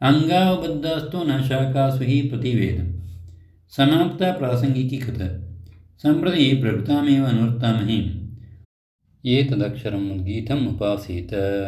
अंगावबद्धास्तु न शाखासु हि प्रतिवेदम्। समाप्ता प्रासंगिकी कथा। सम्प्रति प्रकृतामेव अनुवर्तामहे। एतदक्षरम् उद्गीतम् उपासीत।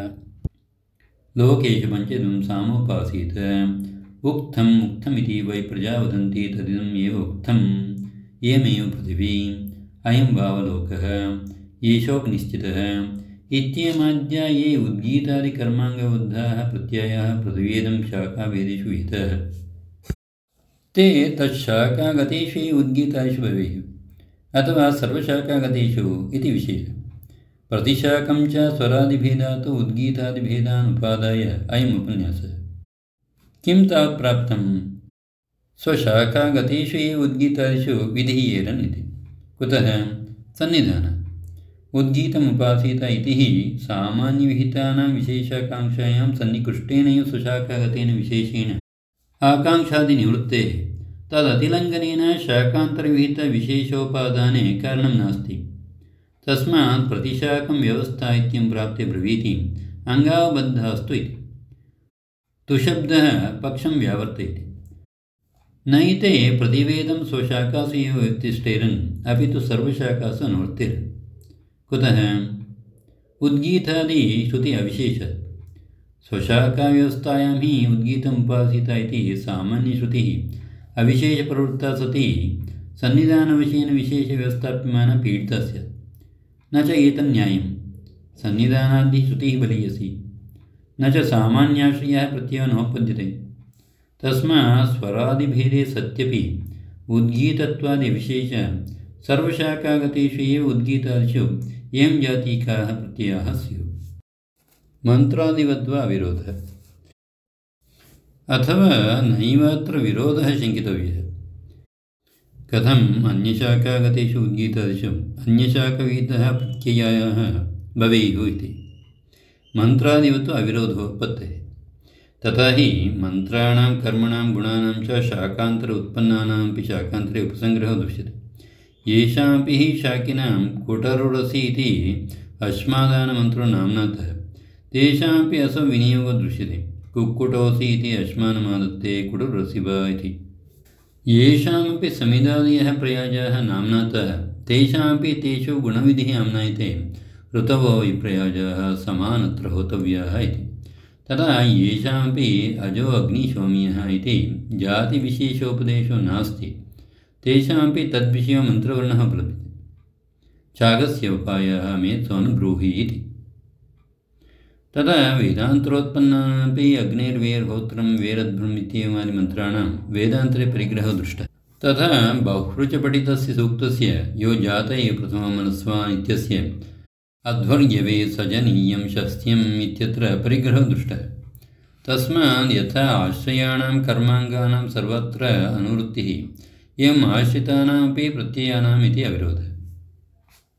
लोकेषु पञ्चविधं सामुपासीत। उक्थम् उक्थमिति वै प्रजा वदन्ति तदिदम् एव उक्थम्। एमेव पृथिवी अयं वावलोकः एषोपनिश्चितः इत्येमाद्या ये उद्गीतादिकर्माङ्गबद्धाः प्रत्ययाः प्रतिवेदं शाखाभेदेषु विहिताः ते तच्छाखागतेषु उद्गीतादिषु भवेयुः अथवा सर्वशाखागतेषु इति विषयः। प्रतिशाखं च स्वरादिभेदात् उद्गीतादिभेदान् उपादाय अयम् उपन्यासः। किं तावत् प्राप्तम्? स्वशाखागतेषु ये उद्गीतादिषु विधीयेरन् इति। कुतः? सन्निधानात्। उद्गीतम् उपासीत इति हि सामान्यविहितानां विशेषाकाङ्क्षायां सन्निकृष्टेनैव स्वशाखागतेन विशेषेण आकाङ्क्षादिनिवृत्तेः तदतिलङ्घनेन शाखान्तरविहितविशेषोपादाने कारणं नास्ति। तस्मात् प्रतिशाखं व्यवस्था इत्यं प्राप्ते ब्रवीति अङ्गावबद्धास्तु इति। तुशब्दः पक्षं व्यावर्तयति। नैते प्रतिवेदं स्वशाखासु एव उत्तिष्ठेरन् अपि तु सर्वशाखासु अनुवर्तेरन्। कुतः? उद्गीतादिश्रुति अविशेषात्। स्वशाखाव्यवस्थायां हि उद्गीतम् उपासीत इति सामान्यश्रुतिः अविशेषप्रवृत्ता सति सन्निधानवशेन विशेषव्यवस्थाप्यमाना पीडिता स्यात्। न च एतन्न्यायम्। सन्निधानाद् श्रुतिः बलीयसी न च सामान्याश्रयः प्रत्ययो नोपद्यते। तस्मात् स्वरादिभेदे सत्यपि उद्गीतत्वादिविशेष सर्वशाखागतेषु एव उद्गीतादिषु एवं जातीकाः प्रत्ययाः स्युः। मन्त्रादिवद्वा विरोधः। अथवा नैवात्र विरोधः शङ्कितव्यः। कथम् अन्यशाखागतेषु उद्गीतादिषु अन्यशाखविहितः प्रत्ययाः भवेयुः इति। मन्त्रादिवत् अविरोधोत्पत्तेः। तथा हि मन्त्राणां कर्मणां गुणानां च शाखान्तर उत्पन्नानामपि शाखान्तरे उपसङ्ग्रहो दृश्यते। येषामपि हि शाकिनां कुटरुरसि इति अश्मादानमन्त्रो नाम्नातः तेषामपि असौ विनियोगो दृश्यते। कुक्कुटोऽसि इति अश्मानमादत्ते कुटुरसि वा इति। येषामपि समिदादयः प्रयाजाः नाम्नातः तेषामपि तेषु गुणविधिः आम्नायते। ऋतवो विप्रयाजाः समानत्र होतव्याः इति। तदा येषामपि अजो अग्निशोम्यः इति जातिविशेषोपदेशो नास्ति तेषामपि तद्विषयो मन्त्रवर्णः उपलभ्यते। छागस्य उपायः मेत्सोऽनुब्रूहि इति। तदा वेदान्तरोत्पन्नानामपि अग्नेर्वेर्होत्रं वेरध्वम् इत्येवादिमन्त्राणां वेदान्तरे परिग्रहो दृष्टः। तथा बहुरुचपठितस्य सूक्तस्य यो जातये प्रथमं मनस्वान् इत्यस्य अध्वर्यवे सजनीयं शस्त्यम् इत्यत्र परिग्रहो दृष्टः। तस्मात् यथा आश्रयाणां कर्माङ्गानां सर्वत्र अनुवृत्तिः एवम् आश्रितानामपि प्रत्ययानाम् इति अविरोधः।